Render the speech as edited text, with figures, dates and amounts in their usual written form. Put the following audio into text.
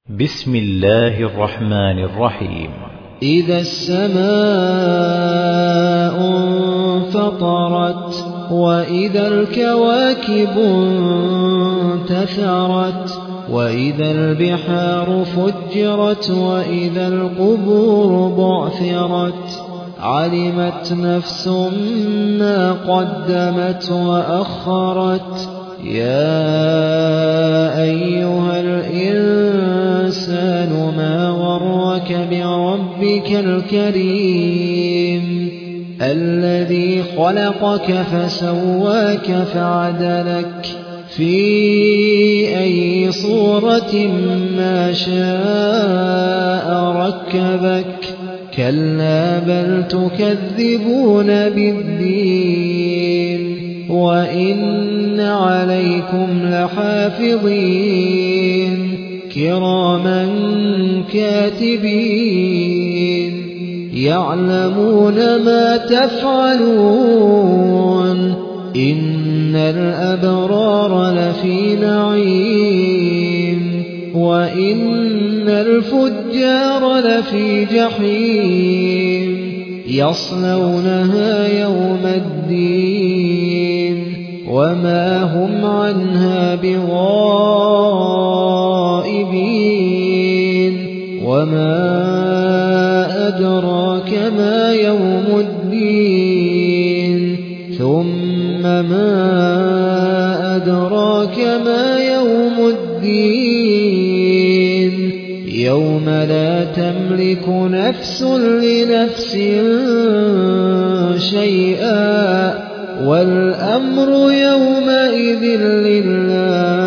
بسم الله الرحمن الرحيم. إذا السماء انفطرت وإذا الكواكب انتثرت وإذا البحار فجرت وإذا القبور بعثرت علمت نفس ما قدمت وأخرت يا أيها الإنسان ما غرك بربك الكريم الذي خلقك فسواك فعدلك في أي صورة ما شاء ركبك كلا بل تكذبون بالدين وإن عليكم لحافظين كراما كاتبين يعلمون ما تفعلون إن الأبرار لفي نعيم وإن الفجار لفي جحيم يصلونها يوم الدين وما هم عنها بغائبين وما أدراك ما يوم الدين ثم ما أدراك ما يوم الدين يوم لا تملك نفس لنفس شيئا والأمر يومئذ لله